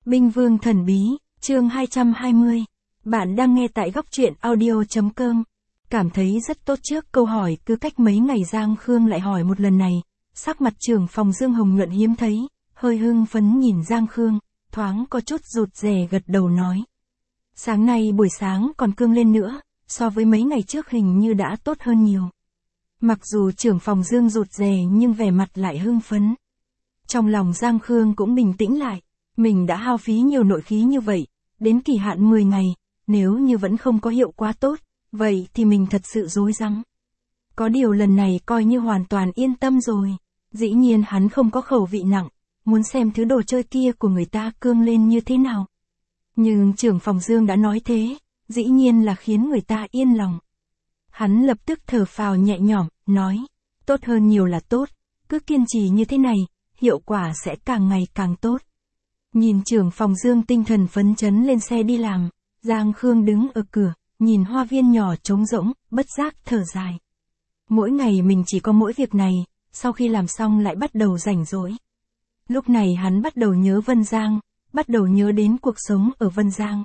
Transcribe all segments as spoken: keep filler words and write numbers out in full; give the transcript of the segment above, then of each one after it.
Binh Vương Thần Bí, chương hai trăm hai mươi. Bạn đang nghe tại góc truyện audio.com. Cảm thấy rất tốt trước câu hỏi cứ cách mấy ngày Giang Khương lại hỏi một lần này. Sắc mặt trưởng phòng Dương Hồng Nhuận hiếm thấy, hơi hưng phấn nhìn Giang Khương, thoáng có chút rụt rè gật đầu nói. Sáng nay buổi sáng còn cương lên nữa, so với mấy ngày trước hình như đã tốt hơn nhiều. Mặc dù trưởng phòng Dương rụt rè nhưng vẻ mặt lại hưng phấn. Trong lòng Giang Khương cũng bình tĩnh lại. Mình đã hao phí nhiều nội khí như vậy, đến kỳ hạn mười ngày, nếu như vẫn không có hiệu quả tốt, vậy thì mình thật sự rối rắm. Có điều lần này coi như hoàn toàn yên tâm rồi. Dĩ nhiên hắn không có khẩu vị nặng, muốn xem thứ đồ chơi kia của người ta cương lên như thế nào. Nhưng trưởng phòng Dương đã nói thế, dĩ nhiên là khiến người ta yên lòng. Hắn lập tức thở phào nhẹ nhõm, nói, tốt hơn nhiều là tốt, cứ kiên trì như thế này, hiệu quả sẽ càng ngày càng tốt. Nhìn trưởng phòng Dương tinh thần phấn chấn lên xe đi làm, Giang Khương đứng ở cửa, nhìn hoa viên nhỏ trống rỗng, bất giác thở dài. Mỗi ngày mình chỉ có mỗi việc này, sau khi làm xong lại bắt đầu rảnh rỗi. Lúc này hắn bắt đầu nhớ Vân Giang, bắt đầu nhớ đến cuộc sống ở Vân Giang.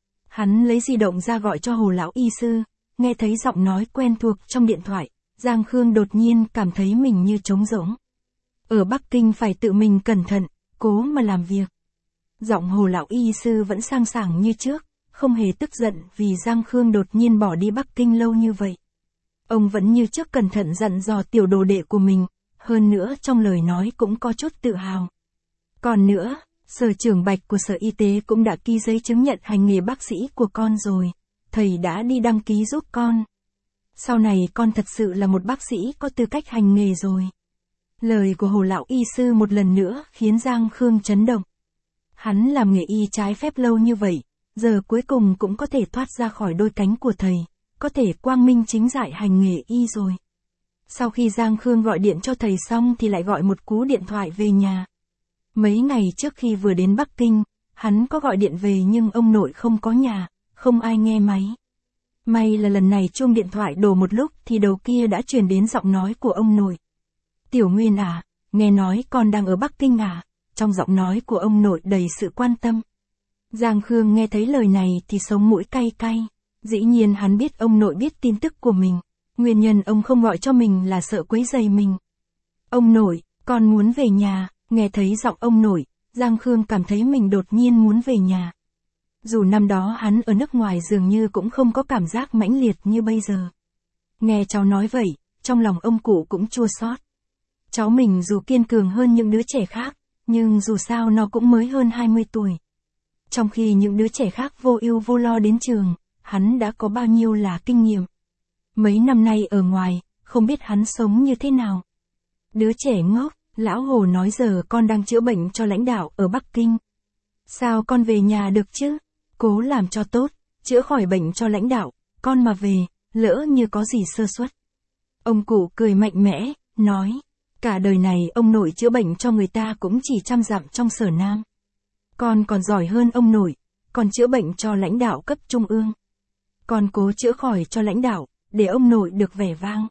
Hắn lấy di động ra gọi cho Hồ lão y sư, nghe thấy giọng nói quen thuộc trong điện thoại, Giang Khương đột nhiên cảm thấy mình như trống rỗng. Ở Bắc Kinh phải tự mình cẩn thận, cố mà làm việc. Giọng Hồ lão y sư vẫn sang sảng như trước, không hề tức giận vì Giang Khương đột nhiên bỏ đi Bắc Kinh lâu như vậy. Ông vẫn như trước cẩn thận dặn dò tiểu đồ đệ của mình, hơn nữa trong lời nói cũng có chút tự hào. Còn nữa, sở trưởng Bạch của Sở Y tế cũng đã ký giấy chứng nhận hành nghề bác sĩ của con rồi, thầy đã đi đăng ký giúp con. Sau này con thật sự là một bác sĩ có tư cách hành nghề rồi. Lời của Hồ lão y sư một lần nữa khiến Giang Khương chấn động. Hắn làm nghề y trái phép lâu như vậy, giờ cuối cùng cũng có thể thoát ra khỏi đôi cánh của thầy, có thể quang minh chính đại hành nghề y rồi. Sau khi Giang Khương gọi điện cho thầy xong thì lại gọi một cú điện thoại về nhà. Mấy ngày trước khi vừa đến Bắc Kinh, hắn có gọi điện về nhưng ông nội không có nhà, không ai nghe máy. May là lần này chuông điện thoại đổ một lúc thì đầu kia đã truyền đến giọng nói của ông nội. Tiểu Nguyên à, nghe nói con đang ở Bắc Kinh à? Trong giọng nói của ông nội đầy sự quan tâm. Giang Khương nghe thấy lời này thì sống mũi cay cay. Dĩ nhiên hắn biết ông nội biết tin tức của mình. Nguyên nhân ông không gọi cho mình là sợ quấy rầy mình. Ông nội, con muốn về nhà. Nghe thấy giọng ông nội, Giang Khương cảm thấy mình đột nhiên muốn về nhà. Dù năm đó hắn ở nước ngoài dường như cũng không có cảm giác mãnh liệt như bây giờ. Nghe cháu nói vậy, trong lòng ông cụ cũng chua xót. Cháu mình dù kiên cường hơn những đứa trẻ khác, nhưng dù sao nó cũng mới hơn hai mươi tuổi. Trong khi những đứa trẻ khác vô ưu vô lo đến trường, hắn đã có bao nhiêu là kinh nghiệm. Mấy năm nay ở ngoài, không biết hắn sống như thế nào. Đứa trẻ ngốc, lão Hồ nói giờ con đang chữa bệnh cho lãnh đạo ở Bắc Kinh. Sao con về nhà được chứ? Cố làm cho tốt, chữa khỏi bệnh cho lãnh đạo, con mà về, lỡ như có gì sơ suất. Ông cụ cười mạnh mẽ, nói. Cả đời này ông nội chữa bệnh cho người ta cũng chỉ trăm dặm trong Sở Nam. Con còn giỏi hơn ông nội, còn chữa bệnh cho lãnh đạo cấp trung ương. Con cố chữa khỏi cho lãnh đạo, để ông nội được vẻ vang.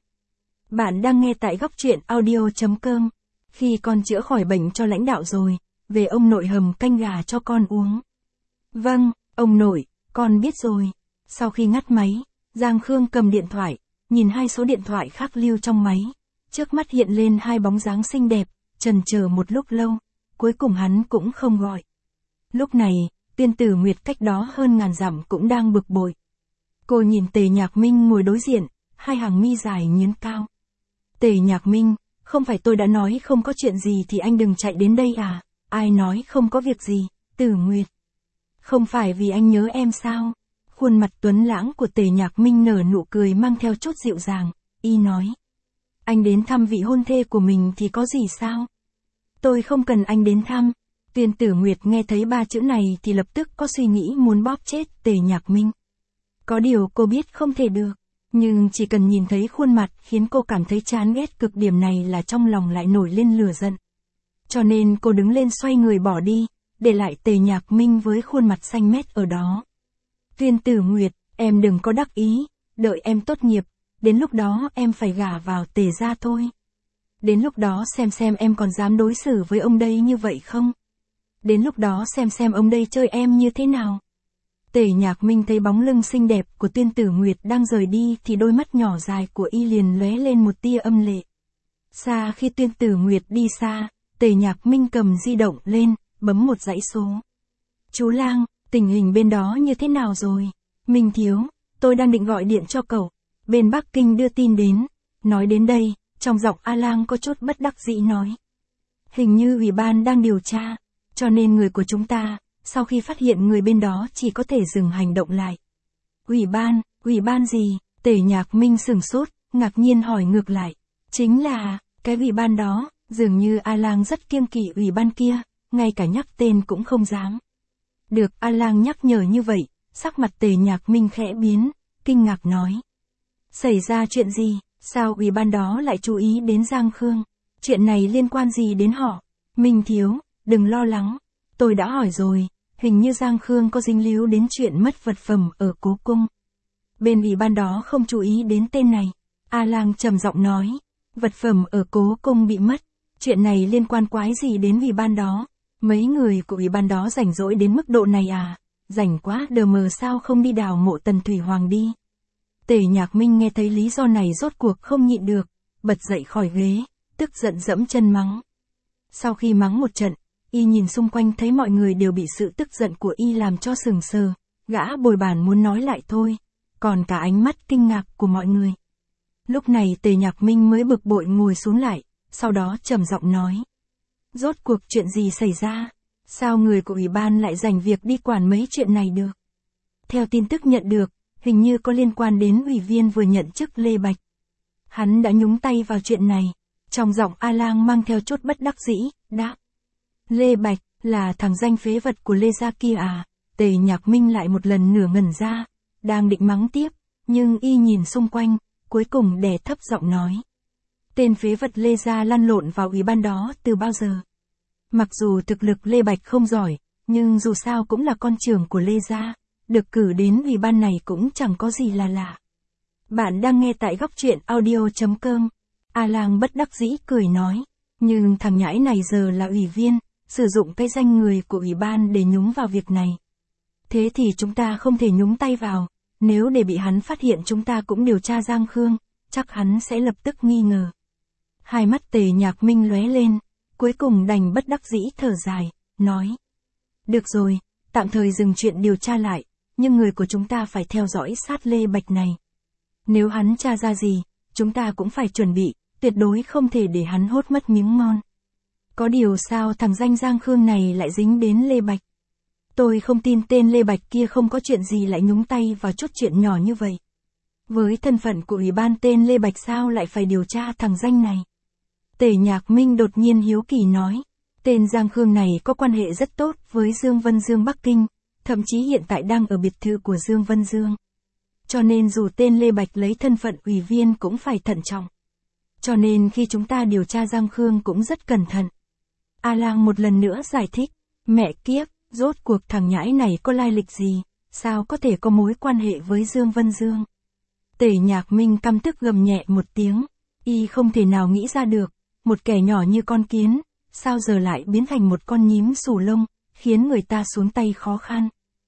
Bạn đang nghe tại góc truyện audio.com. Khi con chữa khỏi bệnh cho lãnh đạo rồi, về ông nội hầm canh gà cho con uống. Vâng, ông nội, con biết rồi. Sau khi ngắt máy, Giang Khương cầm điện thoại, nhìn hai số điện thoại khác lưu trong máy. Trước mắt hiện lên hai bóng dáng xinh đẹp, chần chờ một lúc lâu, cuối cùng hắn cũng không gọi. Lúc này, Tiên Tử Nguyệt cách đó hơn ngàn dặm cũng đang bực bội. Cô nhìn Tề Nhạc Minh ngồi đối diện, hai hàng mi dài nhướn cao. Tề Nhạc Minh, không phải tôi đã nói không có chuyện gì thì anh đừng chạy đến đây à? Ai nói không có việc gì, Tử Nguyệt. Không phải vì anh nhớ em sao? Khuôn mặt tuấn lãng của Tề Nhạc Minh nở nụ cười mang theo chút dịu dàng, y nói. Anh đến thăm vị hôn thê của mình thì có gì sao? Tôi không cần anh đến thăm. Tiên Tử Nguyệt nghe thấy ba chữ này thì lập tức có suy nghĩ muốn bóp chết Tề Nhạc Minh. Có điều cô biết không thể được, nhưng chỉ cần nhìn thấy khuôn mặt khiến cô cảm thấy chán ghét cực điểm này là trong lòng lại nổi lên lửa giận. Cho nên cô đứng lên xoay người bỏ đi, để lại Tề Nhạc Minh với khuôn mặt xanh mét ở đó. Tiên Tử Nguyệt, em đừng có đắc ý, đợi em tốt nghiệp, đến lúc đó em phải gả vào Tề gia thôi. Đến lúc đó xem xem em còn dám đối xử với ông đây như vậy không? đến lúc đó xem xem ông đây chơi em như thế nào. Tề Nhạc Minh thấy bóng lưng xinh đẹp của Tuyên Tử Nguyệt đang rời đi thì đôi mắt nhỏ dài của y liền lóe lên một tia âm lệ. Xa khi Tuyên Tử Nguyệt đi xa, Tề Nhạc Minh cầm di động lên, bấm một dãy số. Chú Lang, tình hình bên đó như thế nào rồi? Minh thiếu, tôi đang định gọi điện cho cậu. Bên Bắc Kinh đưa tin đến. Nói đến đây, trong giọng A Lang có chút bất đắc dĩ nói. Hình như ủy ban đang điều tra, cho nên người của chúng ta, sau khi phát hiện người bên đó chỉ có thể dừng hành động lại. Ủy ban, ủy ban gì? Tề Nhạc Minh sửng sốt, ngạc nhiên hỏi ngược lại. Chính là, cái ủy ban đó, dường như A Lang rất kiêng kỵ ủy ban kia, ngay cả nhắc tên cũng không dám. Được A Lang nhắc nhở như vậy, sắc mặt Tề Nhạc Minh khẽ biến, kinh ngạc nói. Xảy ra chuyện gì, sao ủy ban đó lại chú ý đến Giang Khương? Chuyện này liên quan gì đến họ? Minh thiếu, đừng lo lắng, tôi đã hỏi rồi, hình như Giang Khương có dính líu đến chuyện mất vật phẩm ở Cố Cung. Bên ủy ban đó không chú ý đến tên này. A Lang trầm giọng nói, vật phẩm ở Cố Cung bị mất, chuyện này liên quan quái gì đến ủy ban đó? Mấy người của ủy ban đó rảnh rỗi đến mức độ này à? Rảnh quá đờ mờ sao không đi đào mộ Tần Thủy Hoàng đi? Tề Nhạc Minh nghe thấy lý do này rốt cuộc không nhịn được, bật dậy khỏi ghế, tức giận dẫm chân mắng. Sau khi mắng một trận, y nhìn xung quanh thấy mọi người đều bị sự tức giận của y làm cho sừng sờ, gã bồi bàn muốn nói lại thôi, còn cả ánh mắt kinh ngạc của mọi người. Lúc này Tề Nhạc Minh mới bực bội ngồi xuống lại, sau đó trầm giọng nói. Rốt cuộc chuyện gì xảy ra? Sao người của ủy ban lại dành việc đi quản mấy chuyện này được? Theo tin tức nhận được, hình như có liên quan đến ủy viên vừa nhận chức Lê Bạch. Hắn đã nhúng tay vào chuyện này, trong giọng A Lang mang theo chút bất đắc dĩ, đáp. Lê Bạch, là thằng danh phế vật của Lê gia kia à? Tề Nhạc Minh lại một lần nửa ngẩn ra, đang định mắng tiếp, nhưng y nhìn xung quanh, cuối cùng đè thấp giọng nói. Tên phế vật Lê gia lăn lộn vào ủy ban đó từ bao giờ? Mặc dù thực lực Lê Bạch không giỏi, nhưng dù sao cũng là con trưởng của Lê gia, được cử đến ủy ban này cũng chẳng có gì là lạ. Bạn đang nghe tại góc truyện audio chấm com. A Lang bất đắc dĩ cười nói, nhưng thằng nhãi này giờ là ủy viên, sử dụng cái danh người của ủy ban để nhúng vào việc này. Thế thì chúng ta không thể nhúng tay vào, nếu để bị hắn phát hiện chúng ta cũng điều tra Giang Khương, chắc hắn sẽ lập tức nghi ngờ. Hai mắt Tề Nhạc Minh lóe lên, cuối cùng đành bất đắc dĩ thở dài, nói. Được rồi, tạm thời dừng chuyện điều tra lại, nhưng người của chúng ta phải theo dõi sát Lê Bạch này. Nếu hắn tra ra gì, chúng ta cũng phải chuẩn bị, tuyệt đối không thể để hắn hốt mất miếng ngon. Có điều sao thằng danh Giang Khương này lại dính đến Lê Bạch? Tôi không tin tên Lê Bạch kia không có chuyện gì lại nhúng tay vào chút chuyện nhỏ như vậy. Với thân phận của ủy ban tên Lê Bạch sao lại phải điều tra thằng danh này? Tề Nhạc Minh đột nhiên hiếu kỳ nói, tên Giang Khương này có quan hệ rất tốt với Dương Vân Dương Bắc Kinh, thậm chí hiện tại đang ở biệt thự của Dương Vân Dương. Cho nên dù tên Lê Bạch lấy thân phận ủy viên cũng phải thận trọng. Cho nên khi chúng ta điều tra Giang Khương cũng rất cẩn thận. A Lang một lần nữa giải thích, mẹ kiếp, rốt cuộc thằng nhãi này có lai lịch gì, sao có thể có mối quan hệ với Dương Vân Dương? Tề Nhạc Minh căm tức gầm nhẹ một tiếng, y không thể nào nghĩ ra được, một kẻ nhỏ như con kiến, sao giờ lại biến thành một con nhím xù lông, khiến người ta xuống tay khó khăn.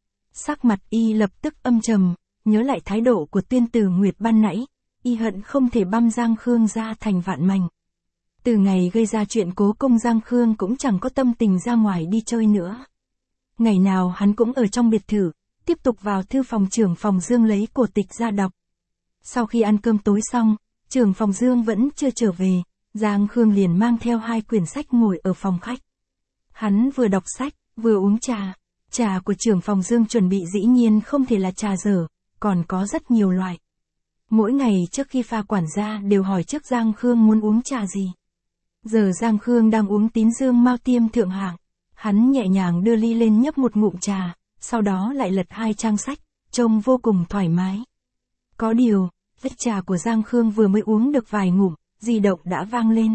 Sắc mặt y lập tức âm trầm, nhớ lại thái độ của Tuyên Tử Nguyệt ban nãy, y hận không thể băm Giang Khương ra thành vạn mảnh. Từ ngày gây ra chuyện Cố Cung Giang Khương cũng chẳng có tâm tình ra ngoài đi chơi nữa. Ngày nào hắn cũng ở trong biệt thự, tiếp tục vào thư phòng trưởng phòng Dương lấy cổ tịch ra đọc. Sau khi ăn cơm tối xong, trưởng phòng Dương vẫn chưa trở về, Giang Khương liền mang theo hai quyển sách ngồi ở phòng khách. Hắn vừa đọc sách, vừa uống trà. Trà của trưởng phòng Dương chuẩn bị dĩ nhiên không thể là trà dở, còn có rất nhiều loại. Mỗi ngày trước khi pha quản gia đều hỏi trước Giang Khương muốn uống trà gì. Giờ Giang Khương đang uống Tín Dương Mao Tiêm thượng hạng. Hắn nhẹ nhàng đưa ly lên nhấp một ngụm trà, sau đó lại lật hai trang sách, trông vô cùng thoải mái. Có điều, vết trà của Giang Khương vừa mới uống được vài ngụm, di động đã vang lên.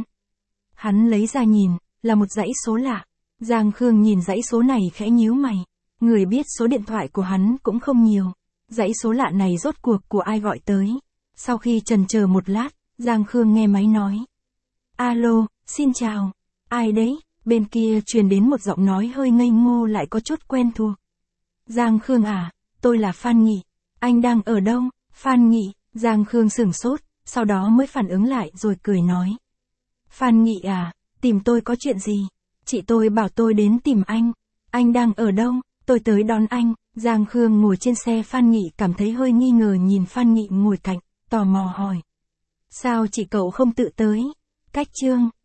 Hắn lấy ra nhìn, là một dãy số lạ. Giang Khương nhìn dãy số này khẽ nhíu mày. Người biết số điện thoại của hắn cũng không nhiều. Dãy số lạ này rốt cuộc của ai gọi tới. Sau khi chần chờ một lát, Giang Khương nghe máy nói. Alo, xin chào. Ai đấy? bên kia truyền đến một giọng nói hơi ngây ngô lại có chút quen thuộc. Giang Khương à, tôi là Phan Nghị. Anh đang ở đâu? Phan Nghị, Giang Khương sửng sốt, sau đó mới phản ứng lại rồi cười nói. Phan Nghị à, tìm tôi có chuyện gì? Chị tôi bảo tôi đến tìm anh. Anh đang ở đâu? Tôi tới đón anh. Giang Khương ngồi trên xe Phan Nghị cảm thấy hơi nghi ngờ nhìn Phan Nghị ngồi cạnh, tò mò hỏi. Sao chị cậu không tự tới? Cách chương